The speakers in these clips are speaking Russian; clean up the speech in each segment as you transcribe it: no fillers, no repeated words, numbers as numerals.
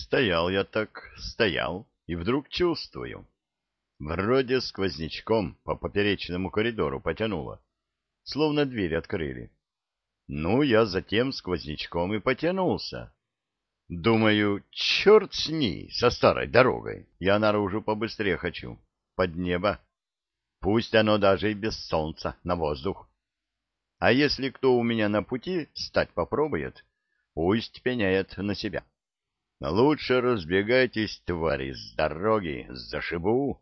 Стоял я так, стоял, и вдруг чувствую. Вроде сквознячком по поперечному коридору потянуло, словно дверь открыли. Ну, я затем сквознячком и потянулся. Думаю, черт с ней, со старой дорогой. Я наружу побыстрее хочу, под небо. Пусть оно даже и без солнца, на воздух. А если кто у меня на пути стать попробует, пусть пеняет на себя. Лучше разбегайтесь, твари, с дороги, зашибу.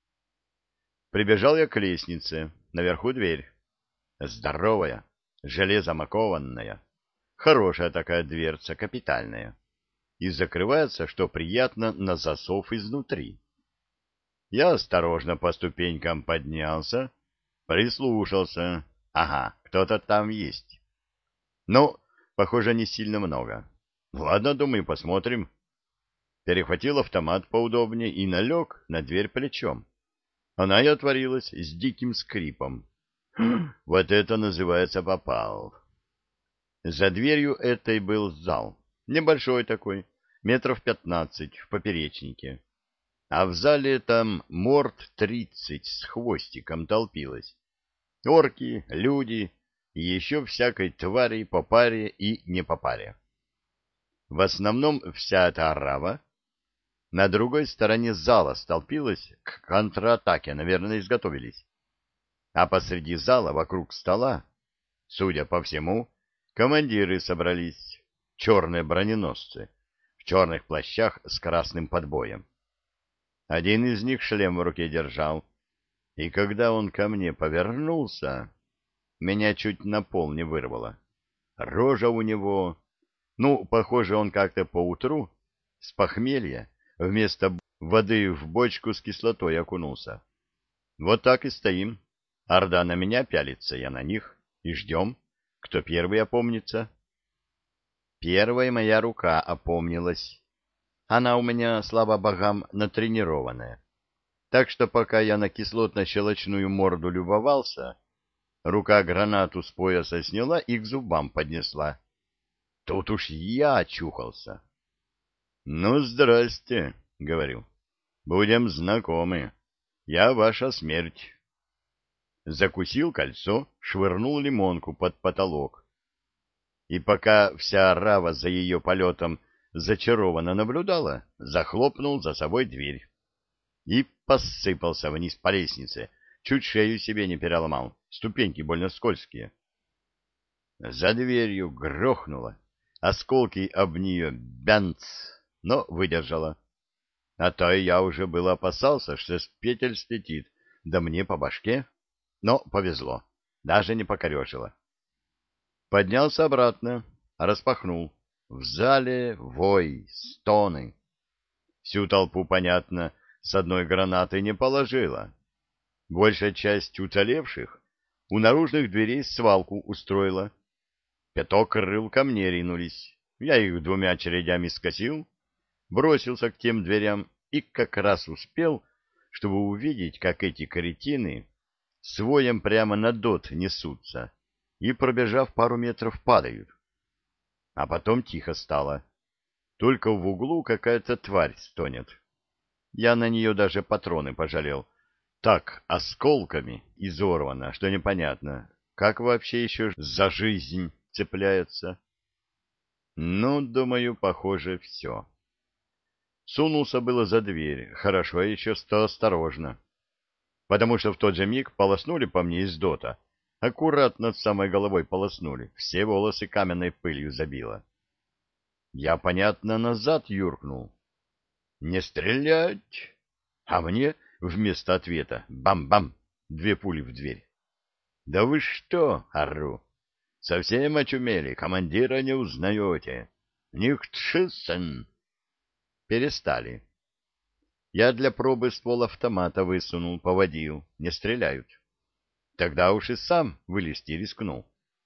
Прибежал я к лестнице, наверху дверь. Здоровая, железом окованная. Хорошая такая дверца, капитальная. И закрывается, что приятно, на засов изнутри. Я осторожно по ступенькам поднялся, прислушался. Ага, кто-то там есть. Ну, похоже, не сильно много. Ладно, думаю, посмотрим. Перехватил автомат поудобнее и налег на дверь плечом. Она и отворилась с диким скрипом. Вот это называется попал. За дверью этой был зал. Небольшой такой, метров 15 в поперечнике. А в зале там морд 30 с хвостиком толпилось. Орки, люди и еще всякой твари по паре и не по паре. В основном вся эта орава на другой стороне зала столпилась, к контратаке, наверное, изготовились. А посреди зала, вокруг стола, судя по всему, командиры собрались, черные броненосцы, в черных плащах с красным подбоем. Один из них шлем в руке держал, и когда он ко мне повернулся, меня чуть на пол не вырвало. Рожа у него... Ну, похоже, он как-то поутру с похмелья вместо воды в бочку с кислотой окунулся. Вот так и стоим. Орда на меня пялится, я на них, и ждем, кто первый опомнится. Первая моя рука опомнилась. Она у меня, слава богам, натренированная. Так что пока я на кислотно-щелочную морду любовался, рука гранату с пояса сняла и к зубам поднесла. Тут уж я очухался. — Ну, здрасте, — говорю. — Будем знакомы. Я ваша смерть. Закусил кольцо, швырнул лимонку под потолок. И пока вся орава за ее полетом зачарованно наблюдала, захлопнул за собой дверь. И посыпался вниз по лестнице, чуть шею себе не переломал, ступеньки больно скользкие. За дверью грохнуло, осколки об нее бянц, но выдержала. А то я уже было опасался, что с петель слетит, да мне по башке. Но повезло, даже не покорежило. Поднялся обратно, распахнул. В зале вой, стоны. Всю толпу, понятно, с одной гранатой не положила. Большая часть уцелевших у наружных дверей свалку устроила. Пяток крыл ко мне ринулись. Я их двумя очередями скосил, бросился к тем дверям и как раз успел, чтобы увидеть, как эти кретины с воем прямо на дот несутся и, пробежав пару метров, падают. А потом тихо стало. Только в углу какая-то тварь стонет. Я на нее даже патроны пожалел. Так осколками изорвано, что непонятно, как вообще еще за жизнь цепляется. Ну, думаю, похоже, все. Сунулся было за дверь, хорошо еще, что осторожно, потому что в тот же миг полоснули по мне из дота. Аккуратно над самой головой полоснули, все волосы каменной пылью забило. Я, понятно, назад юркнул. «Не стрелять!» А мне вместо ответа бам-бам, две пули в дверь. «Да вы что?» — ору. «Совсем очумели, командира не узнаете. Нихтшиссен!» Перестали. Я для пробы ствол автомата высунул, поводил. Не стреляют. Тогда уж и сам вылезти рискнул.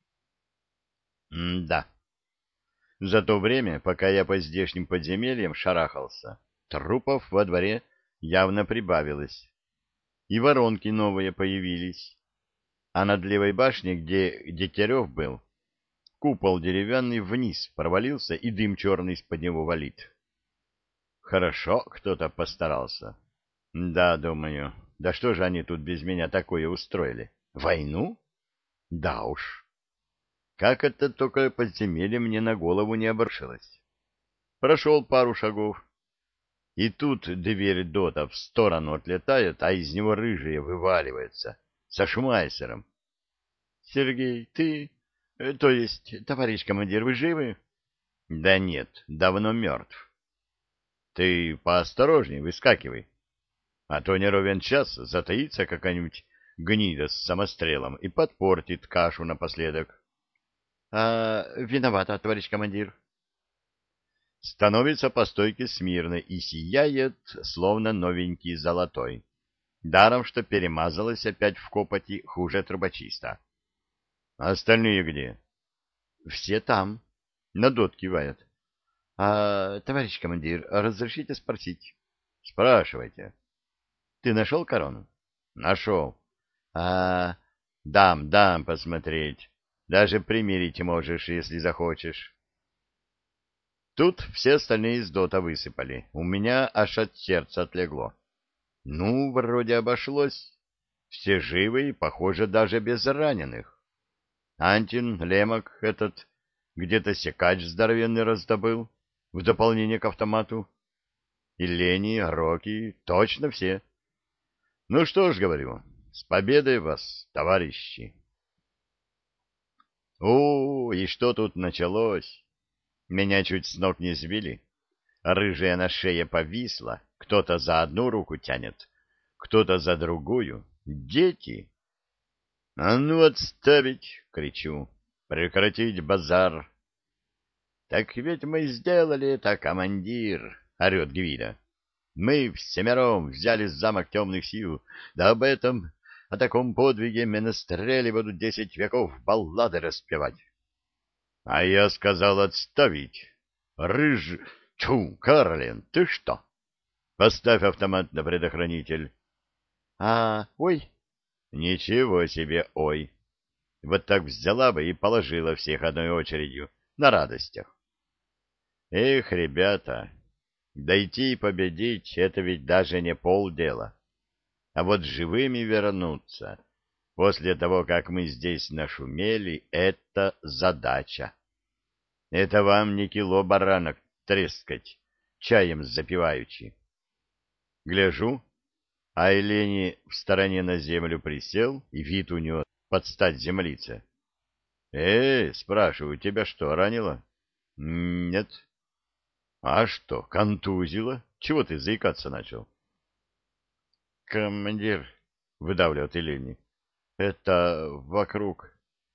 М-да. За то время, пока я по здешним подземельям шарахался, трупов во дворе явно прибавилось. И воронки новые появились. А над левой башней, где Дегтярев был, купол деревянный вниз провалился, и дым черный из-под него валит. Хорошо кто-то постарался. Да, думаю. Да что же они тут без меня такое устроили? Войну? Да уж. Как это только подземелье мне на голову не обрушилось. Прошел пару шагов. И тут дверь дота в сторону отлетает, а из него рыжие вываливается. Со шмайсером. Сергей, ты... То есть, товарищ командир, вы живы? Да нет, давно мертв. Ты поосторожней, выскакивай. А то не ровен час затаится какая-нибудь гнида с самострелом и подпортит кашу напоследок. Виновата, товарищ командир. Становится по стойке смирно и сияет, словно новенький золотой. Даром, что перемазалась опять в копоти хуже трубочиста. А остальные где? Все там. Надот кивает. Товарищ командир, разрешите спросить? Спрашивайте. Ты нашел корону? Нашел. А, дам посмотреть. Даже примерить можешь, если захочешь. Тут все остальные из дота высыпали. У меня аж от сердца отлегло. Ну, вроде обошлось. Все живы и, похоже, даже без раненых. Антин, Лемок этот, где-то секач здоровенный раздобыл, в дополнение к автомату. И Лени, Роки, точно все. Ну что ж, говорю, с победой вас, товарищи. И что тут началось? Меня чуть с ног не сбили. Рыжая на шее повисла, кто-то за одну руку тянет, кто-то за другую. Дети! — А ну отставить! — кричу. — Прекратить базар! — Так ведь мы сделали это, командир! — орет Гвида. — Мы всемером взяли замок темных сил, да об этом, о таком подвиге менестрели будут 10 веков баллады распевать. — А я сказал отставить! Тьфу, Карлин, ты что? Поставь автомат на предохранитель. Ой. Ничего себе, ой. Вот так взяла бы и положила всех одной очередью, на радостях. Эх, ребята, дойти и победить — это ведь даже не полдела. А вот живыми вернуться, после того, как мы здесь нашумели, это задача. Это вам не кило баранок трескать, чаем запиваючи. Гляжу, а Елени в стороне на землю присел, и вид у него под стать землице. Спрашиваю, тебя что, ранило? Нет. А что, контузило? Чего ты заикаться начал? Командир, выдавливает Елени, это вокруг.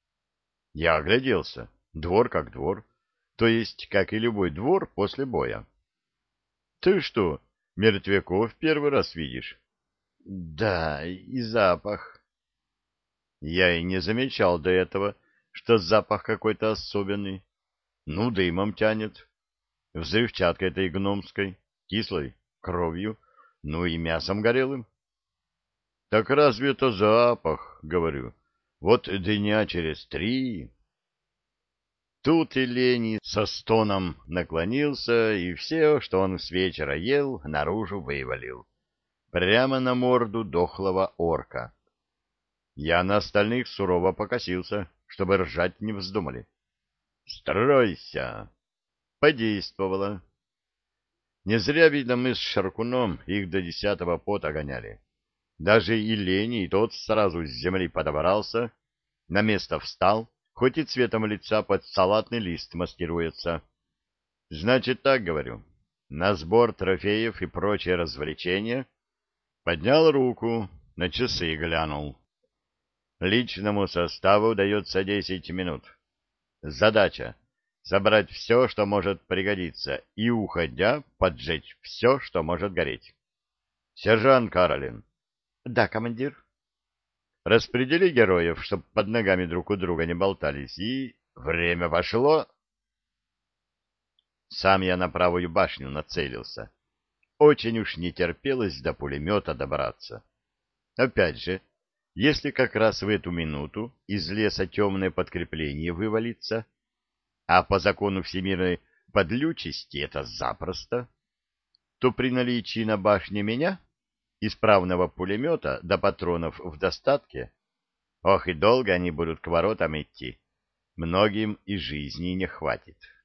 Я огляделся. Двор как двор. То есть, как и любой двор после боя. Ты что, мертвяков первый раз видишь? Да, и запах. Я и не замечал до этого, что запах какой-то особенный. Ну, дымом тянет. Взрывчаткой этой гномской, кислой, кровью, ну и мясом горелым. Так разве это запах, говорю. Вот дня через 3... Тут и Лени со стоном наклонился, и все, что он с вечера ел, наружу вывалил. Прямо на морду дохлого орка. Я на остальных сурово покосился, чтобы ржать не вздумали. «Стройся!» Подействовало. Не зря, видно, мы с Шаркуном их до 10-го пота гоняли. Даже и Лени, и тот сразу с земли подобрался, на место встал, хоть и цветом лица под салатный лист маскируется. Значит, так говорю, на сбор трофеев и прочие развлечения поднял руку, на часы глянул. Личному составу дается 10 минут. Задача — собрать все, что может пригодиться, и, уходя, поджечь все, что может гореть. Сержант Каролин. Да, командир. Распредели героев, чтоб под ногами друг у друга не болтались, и... Время пошло. Сам я на правую башню нацелился. Очень уж не терпелось до пулемета добраться. Опять же, если как раз в эту минуту из леса темное подкрепление вывалится, а по закону всемирной подлючести это запросто, что при наличии на башне меня, исправного пулемета да патронов в достатке, ох и долго они будут к воротам идти, многим и жизни не хватит.